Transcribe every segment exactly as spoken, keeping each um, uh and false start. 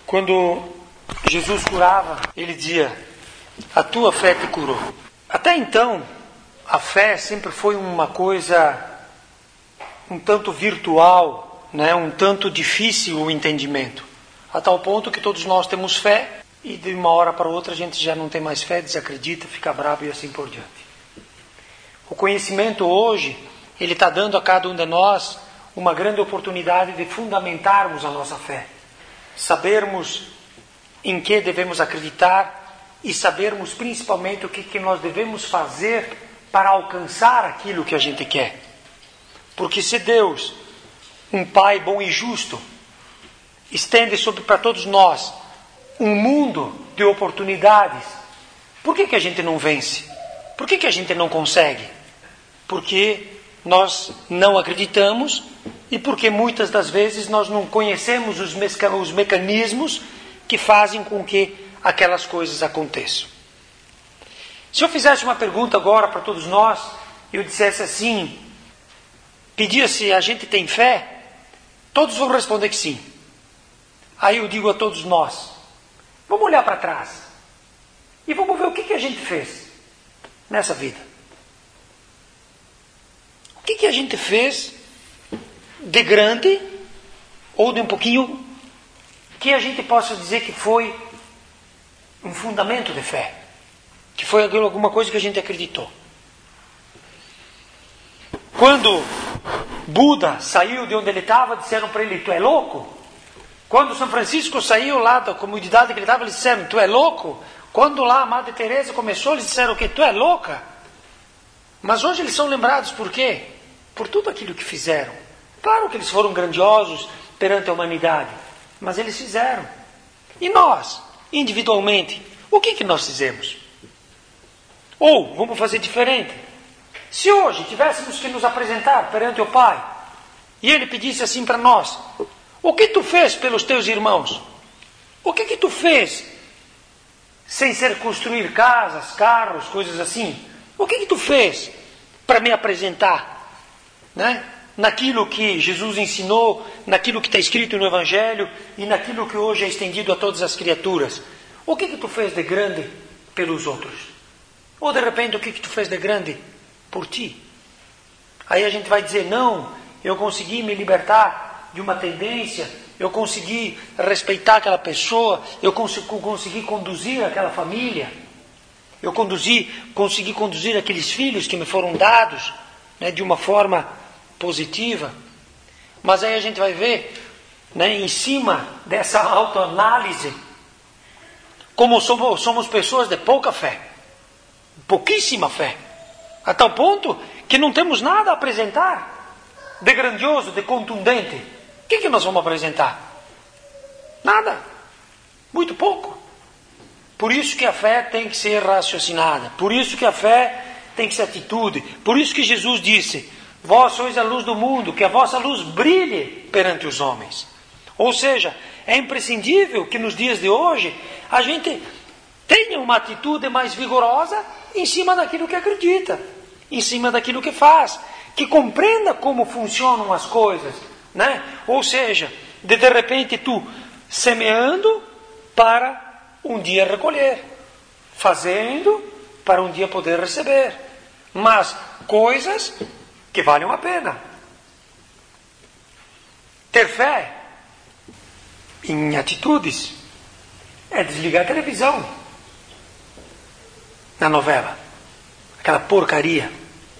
Quando Jesus curava, ele dizia: a tua fé te curou. Até então, a fé sempre foi uma coisa um tanto virtual, né? Um tanto difícil o entendimento. A tal ponto que todos nós temos fé e de uma hora para outra a gente já não tem mais fé, desacredita, fica bravo e assim por diante. O conhecimento hoje, ele está dando a cada um de nós uma grande oportunidade de fundamentarmos a nossa fé. Sabermos em que devemos acreditar e sabermos principalmente o que, que nós devemos fazer para alcançar aquilo que a gente quer. Porque se Deus, um Pai bom e justo, estende sobre para todos nós um mundo de oportunidades, por que, que a gente não vence? Por que, que a gente não consegue? Porque nós não acreditamos e porque muitas das vezes nós não conhecemos os, meca- os mecanismos que fazem com que aquelas coisas aconteçam. Se eu fizesse uma pergunta agora para todos nós, eu dissesse assim, pedia se a gente tem fé, todos vão responder que sim. Aí eu digo a todos nós, vamos olhar para trás e vamos ver o que, que a gente fez nessa vida. O que, que a gente fez de grande ou de um pouquinho que a gente possa dizer que foi um fundamento de fé, que foi alguma coisa que a gente acreditou. Quando Buda saiu de onde ele estava, disseram para ele, tu é louco? Quando São Francisco saiu lá da comunidade que ele estava, eles disseram, tu é louco? Quando lá a Madre Teresa começou, eles disseram que tu é louca? Mas hoje eles são lembrados por quê? Por tudo aquilo que fizeram. Claro que eles foram grandiosos perante a humanidade, mas eles fizeram. E nós, individualmente, o que, que nós fizemos? Ou, vamos fazer diferente. Se hoje tivéssemos que nos apresentar perante o Pai, e Ele pedisse assim para nós, o que tu fez pelos teus irmãos? O que que tu fez sem ser construir casas, carros, coisas assim? O que que tu fez para me apresentar, né? Naquilo que Jesus ensinou, naquilo que está escrito no Evangelho e naquilo que hoje é estendido a todas as criaturas? O que que tu fez de grande pelos outros? Ou de repente o que que tu fez de grande por ti? Aí a gente vai dizer, não, eu consegui me libertar de uma tendência, eu consegui respeitar aquela pessoa, eu consegui, consegui conduzir aquela família, eu conduzi, consegui conduzir aqueles filhos que me foram dados, né, de uma forma positiva. Mas aí a gente vai ver, né, em cima dessa autoanálise, como somos, somos pessoas de pouca fé, pouquíssima fé, a tal ponto que não temos nada a apresentar de grandioso, de contundente. O que, que nós vamos apresentar? Nada. Muito pouco. Por isso que a fé tem que ser raciocinada. Por isso que a fé tem que ser atitude. Por isso que Jesus disse, vós sois a luz do mundo, que a vossa luz brilhe perante os homens. Ou seja, é imprescindível que nos dias de hoje a gente tenha uma atitude mais vigorosa em cima daquilo que acredita, em cima daquilo que faz, que compreenda como funcionam as coisas, né? Ou seja, de, de repente tu semeando para um dia recolher, fazendo para um dia poder receber, mas coisas que valham a pena. Ter fé em atitudes é desligar a televisão na novela, aquela porcaria.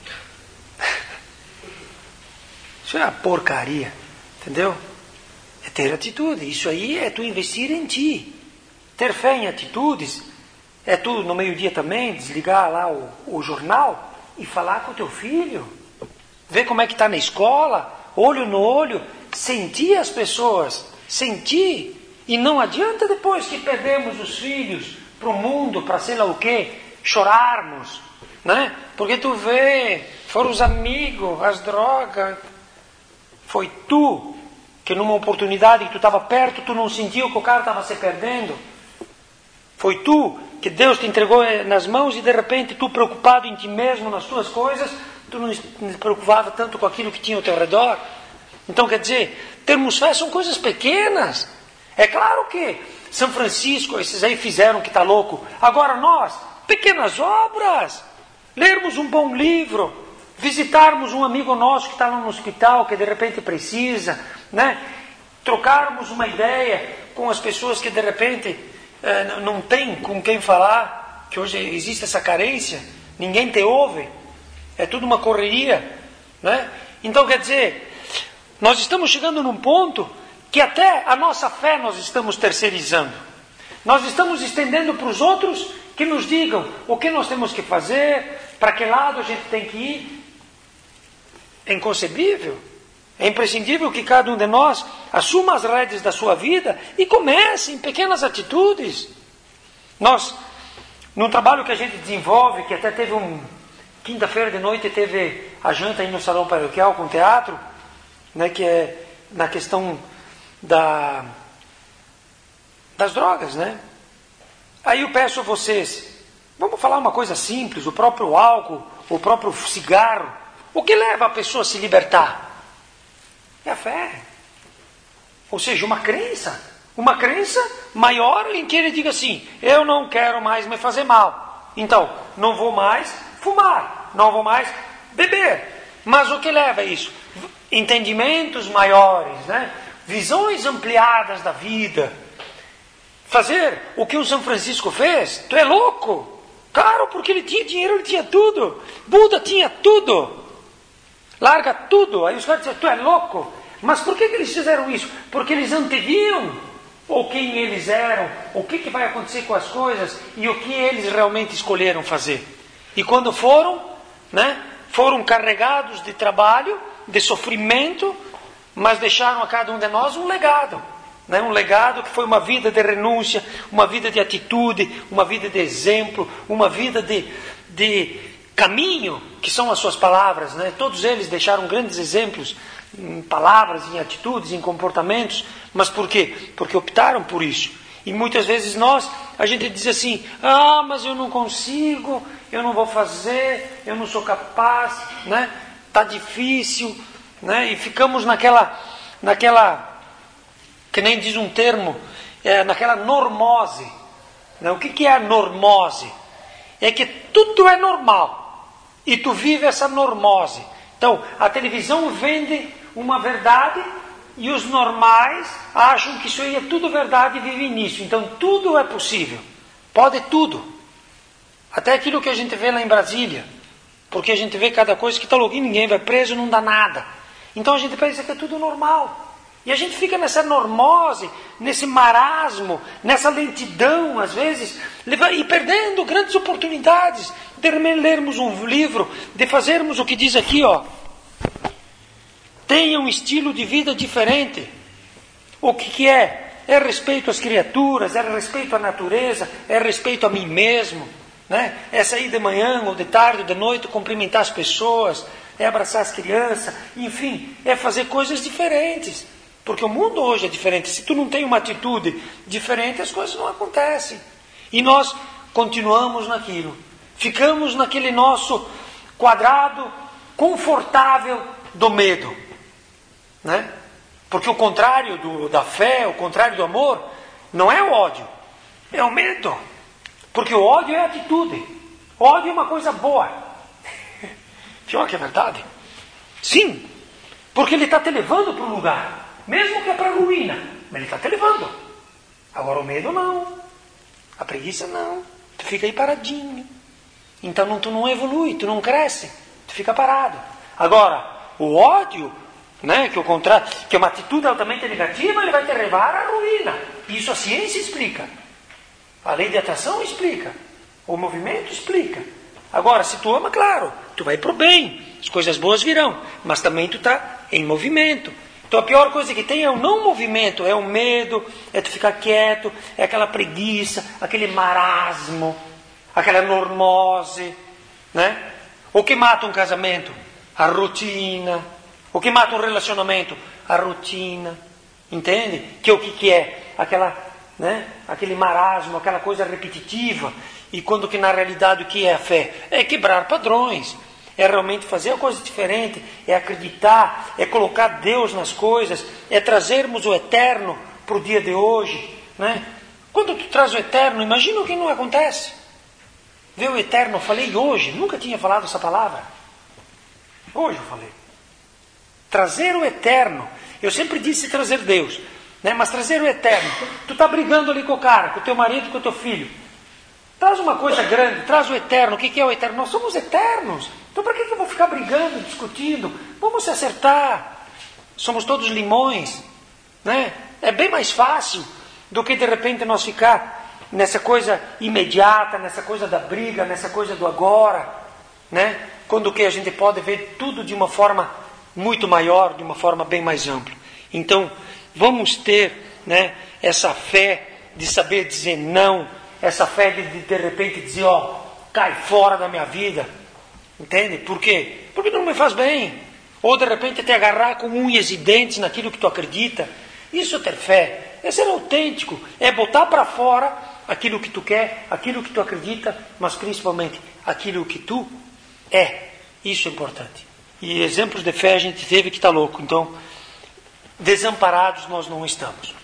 Isso é uma porcaria, entendeu? É ter atitude. Isso aí é tu investir em ti. Ter fé em atitudes é tu, no meio-dia também, desligar lá o, o jornal e falar com o teu filho. Ver como é que está na escola, olho no olho, sentir as pessoas, sentir. E não adianta depois que perdemos os filhos para o mundo, para sei lá o quê, chorarmos, né? Porque tu vê, foram os amigos, as drogas. Foi tu que numa oportunidade que tu estava perto, tu não sentiu que o cara estava se perdendo. Foi tu que Deus te entregou nas mãos e de repente tu preocupado em ti mesmo, nas tuas coisas, tu não te preocupava tanto com aquilo que tinha ao teu redor. Então quer dizer, termos fé são coisas pequenas. É claro que São Francisco, esses aí fizeram que está louco. Agora nós, pequenas obras, lermos um bom livro, visitarmos um amigo nosso que está lá no hospital, que de repente precisa, né? Trocarmos uma ideia com as pessoas que de repente eh, não tem com quem falar, que hoje existe essa carência, ninguém te ouve, é tudo uma correria, né? Então quer dizer, nós estamos chegando num ponto que até a nossa fé nós estamos terceirizando. Nós estamos estendendo para os outros que nos digam o que nós temos que fazer, para que lado a gente tem que ir. É inconcebível. É imprescindível que cada um de nós assuma as rédeas da sua vida e comece em pequenas atitudes. Nós, num trabalho que a gente desenvolve, que até teve um... Quinta-feira de noite teve a janta aí no salão paroquial com teatro, né, que é na questão da, das drogas, né? Aí eu peço a vocês, vamos falar uma coisa simples, o próprio álcool, o próprio cigarro. O que leva a pessoa a se libertar? É a fé. Ou seja, uma crença. Uma crença maior em que ele diga assim, eu não quero mais me fazer mal. Então, não vou mais fumar, não vou mais beber. Mas o que leva a isso? Entendimentos maiores, né? Visões ampliadas da vida. Fazer o que o São Francisco fez? Tu é louco? Claro, porque ele tinha dinheiro, ele tinha tudo. Buda tinha tudo. Larga tudo. Aí os caras dizem, tu é louco? Mas por que, que eles fizeram isso? Porque eles anteviam ou quem eles eram, o que, que vai acontecer com as coisas e o que eles realmente escolheram fazer. E quando foram, né, foram carregados de trabalho, de sofrimento, mas deixaram a cada um de nós um legado. Né, um legado que foi uma vida de renúncia, uma vida de atitude, uma vida de exemplo, uma vida de, de caminho, que são as suas palavras. Né? Todos eles deixaram grandes exemplos em palavras, em atitudes, em comportamentos. Mas por quê? Porque optaram por isso. E muitas vezes nós, a gente diz assim, ah, mas eu não consigo, eu não vou fazer, eu não sou capaz, né? Tá difícil, né? E ficamos naquela, naquela, que nem diz um termo, é, naquela normose. Né? O que, que é a normose? É que tudo é normal e tu vive essa normose. Então, a televisão vende uma verdade e os normais acham que isso aí é tudo verdade e vivem nisso. Então, tudo é possível. Pode tudo. Até aquilo que a gente vê lá em Brasília. Porque a gente vê cada coisa que está louco e ninguém vai preso, não dá nada. Então, a gente pensa que é tudo normal. E a gente fica nessa normose, nesse marasmo, nessa lentidão, às vezes, e perdendo grandes oportunidades de lermos um livro, de fazermos o que diz aqui, ó. Tenha um estilo de vida diferente. O que, que é? É respeito às criaturas, é respeito à natureza, é respeito a mim mesmo. Né? É sair de manhã, ou de tarde, ou de noite, cumprimentar as pessoas, é abraçar as crianças, enfim, é fazer coisas diferentes. Porque o mundo hoje é diferente. Se tu não tem uma atitude diferente, as coisas não acontecem. E nós continuamos naquilo. Ficamos naquele nosso quadrado confortável do medo. Né? Porque o contrário do, da fé, o contrário do amor, não é o ódio, é o medo. Porque o ódio é atitude. O ódio é uma coisa boa. Pior que é verdade. Sim, porque ele está te levando para um lugar. Mesmo que é para a ruína, mas ele está te levando. Agora o medo não. A preguiça não. Tu fica aí paradinho. Então não, tu não evolui, tu não cresce. Tu fica parado. Agora, o ódio, né, que, o contrário, que é uma atitude altamente negativa, ele vai te levar à ruína. Isso a ciência explica. A lei de atração explica. O movimento explica. Agora, se tu ama, claro, tu vai para o bem. As coisas boas virão. Mas também tu está em movimento. Então a pior coisa que tem é o não movimento, é o medo, é tu ficar quieto, é aquela preguiça, aquele marasmo, aquela normose, né? O que mata um casamento? A rotina. O que mata um relacionamento? A rotina. Entende? Que o que, que é? Aquela, né? Aquele marasmo, aquela coisa repetitiva. E quando que na realidade o que é a fé? É quebrar padrões. É realmente fazer a coisa diferente, é acreditar, é colocar Deus nas coisas, é trazermos o eterno para o dia de hoje, né? Quando tu traz o eterno, imagina o que não acontece. Ver o eterno, eu falei hoje, nunca tinha falado essa palavra. Hoje eu falei. Trazer o eterno. Eu sempre disse trazer Deus, né? Mas trazer o eterno. Tu está brigando ali com o cara, com o teu marido, com o teu filho. Traz uma coisa grande, traz o eterno. O que é o eterno? Nós somos eternos. Então para que eu vou ficar brigando, discutindo? Vamos se acertar. Somos todos limões, né? É bem mais fácil do que de repente nós ficar nessa coisa imediata, nessa coisa da briga, nessa coisa do agora, né? Quando que a gente pode ver tudo de uma forma muito maior, de uma forma bem mais ampla. Então, vamos ter, né, essa fé de saber dizer não, essa fé de de, de repente dizer, ó, cai fora da minha vida, entende? Por quê? Porque não me faz bem. Ou de repente te agarrar com unhas e dentes naquilo que tu acredita. Isso é ter fé, é ser autêntico, é botar para fora aquilo que tu quer, aquilo que tu acredita, mas principalmente aquilo que tu é. Isso é importante. E exemplos de fé a gente teve que estar louco. Então, desamparados nós não estamos.